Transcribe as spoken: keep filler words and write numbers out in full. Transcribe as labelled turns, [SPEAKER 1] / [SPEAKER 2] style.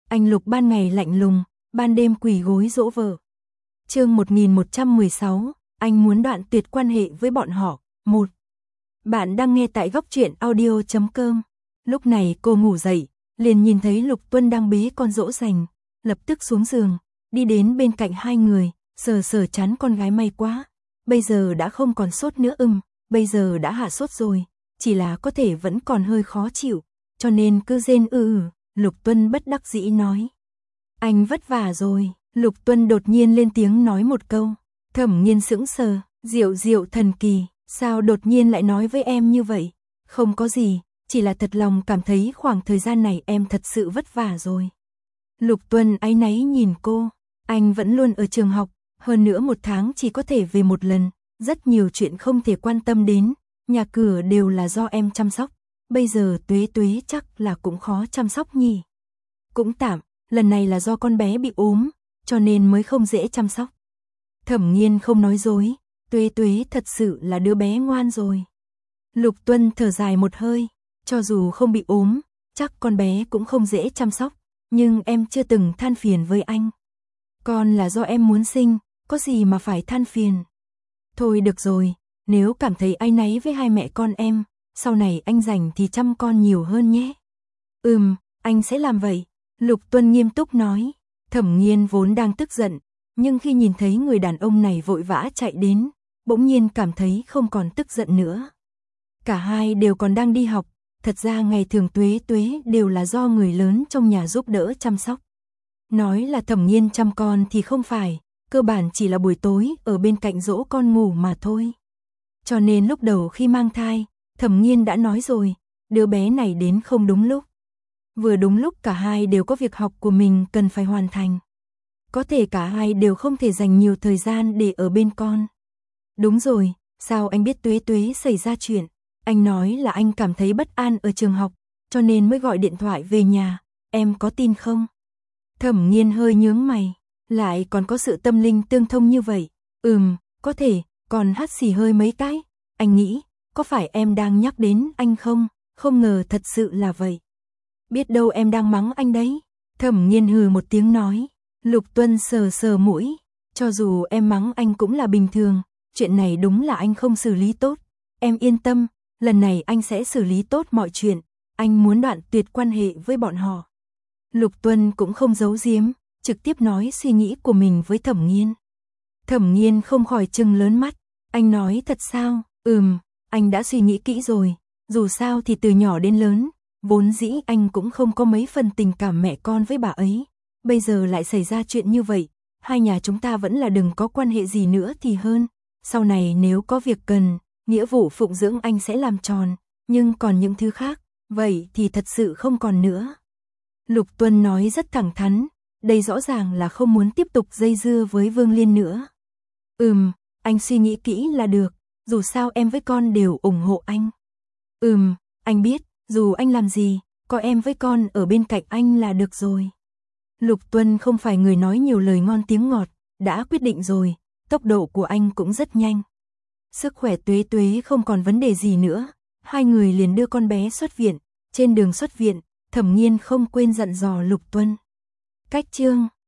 [SPEAKER 1] Anh Lục ban ngày lạnh lùng, ban đêm quỳ gối dỗ vợ. Chương một nghìn một trăm mười sáu, anh muốn đoạn tuyệt quan hệ với bọn họ. một. Bạn đang nghe tại góc truyện audio chấm com. Lúc này cô ngủ dậy, liền nhìn thấy Lục Tuân đang bế con dỗ dành, lập tức xuống giường, đi đến bên cạnh hai người, sờ sờ trán con gái. May quá, bây giờ đã không còn sốt nữa. Ừm, bây giờ đã hạ sốt rồi, chỉ là có thể vẫn còn hơi khó chịu, cho nên cứ rên ư ừ. Lục Tuân bất đắc dĩ nói. Anh vất vả rồi. Lục Tuân đột nhiên lên tiếng nói một câu. Thẩm Nghiên sững sờ, Diệu Diệu thần kỳ, sao đột nhiên lại nói với em như vậy? Không có gì, chỉ là thật lòng cảm thấy khoảng thời gian này em thật sự vất vả rồi. Lục Tuân áy náy nhìn cô, anh vẫn luôn ở trường học, hơn nữa một tháng chỉ có thể về một lần, rất nhiều chuyện không thể quan tâm đến, nhà cửa đều là do em chăm sóc, bây giờ Tuế Tuế chắc là cũng khó chăm sóc nhỉ. Cũng tạm, lần này là do con bé bị ốm, cho nên mới không dễ chăm sóc. Thẩm Nghiên không nói dối, Tuế Tuế thật sự là đứa bé ngoan rồi. Lục Tuân thở dài một hơi, cho dù không bị ốm, chắc con bé cũng không dễ chăm sóc, nhưng em chưa từng than phiền với anh. Con là do em muốn sinh, có gì mà phải than phiền. Thôi được rồi, nếu cảm thấy áy náy với hai mẹ con em, sau này anh rảnh thì chăm con nhiều hơn nhé. Ừm, anh sẽ làm vậy. Lục Tuân nghiêm túc nói. Thẩm Nghiên vốn đang tức giận, nhưng khi nhìn thấy người đàn ông này vội vã chạy đến, bỗng nhiên cảm thấy không còn tức giận nữa. Cả hai đều còn đang đi học, thật ra ngày thường Tuế Tuế đều là do người lớn trong nhà giúp đỡ chăm sóc. Nói là Thẩm Nghiên chăm con thì không phải, cơ bản chỉ là buổi tối ở bên cạnh dỗ con ngủ mà thôi. Cho nên lúc đầu khi mang thai, Thẩm Nghiên đã nói rồi, đứa bé này đến không đúng lúc. Vừa đúng lúc cả hai đều có việc học của mình cần phải hoàn thành. Có thể cả hai đều không thể dành nhiều thời gian để ở bên con. Đúng rồi, sao anh biết Tuế Tuế xảy ra chuyện? Anh nói là anh cảm thấy bất an ở trường học, cho nên mới gọi điện thoại về nhà, em có tin không? Thẩm Nghiên hơi nhướng mày, lại còn có sự tâm linh tương thông như vậy. Ừm, có thể, còn hắt xì hơi mấy cái. Anh nghĩ, có phải em đang nhắc đến anh không? Không ngờ thật sự là vậy. Biết đâu em đang mắng anh đấy. Thẩm Nghiên hừ một tiếng nói. Lục Tuân sờ sờ mũi, cho dù em mắng anh cũng là bình thường, chuyện này đúng là anh không xử lý tốt. Em yên tâm, lần này anh sẽ xử lý tốt mọi chuyện, anh muốn đoạn tuyệt quan hệ với bọn họ. Lục Tuân cũng không giấu giếm, trực tiếp nói suy nghĩ của mình với Thẩm Nghiên. Thẩm Nghiên không khỏi trừng lớn mắt, anh nói thật sao? Ừm, anh đã suy nghĩ kỹ rồi, dù sao thì từ nhỏ đến lớn, vốn dĩ anh cũng không có mấy phần tình cảm mẹ con với bà ấy. Bây giờ lại xảy ra chuyện như vậy, hai nhà chúng ta vẫn là đừng có quan hệ gì nữa thì hơn. Sau này nếu có việc cần, nghĩa vụ phụng dưỡng anh sẽ làm tròn, nhưng còn những thứ khác, vậy thì thật sự không còn nữa. Lục Tuân nói rất thẳng thắn, đây rõ ràng là không muốn tiếp tục dây dưa với Vương Liên nữa. Ừm, anh suy nghĩ kỹ là được, dù sao em với con đều ủng hộ anh. Ừm, anh biết, dù anh làm gì, có em với con ở bên cạnh anh là được rồi. Lục Tuân không phải người nói nhiều lời ngon tiếng ngọt, đã quyết định rồi, tốc độ của anh cũng rất nhanh. Sức khỏe Tuế Tuế không còn vấn đề gì nữa, hai người liền đưa con bé xuất viện, trên đường xuất viện, Thẩm Nghiên không quên dặn dò Lục Tuân. Cách chương,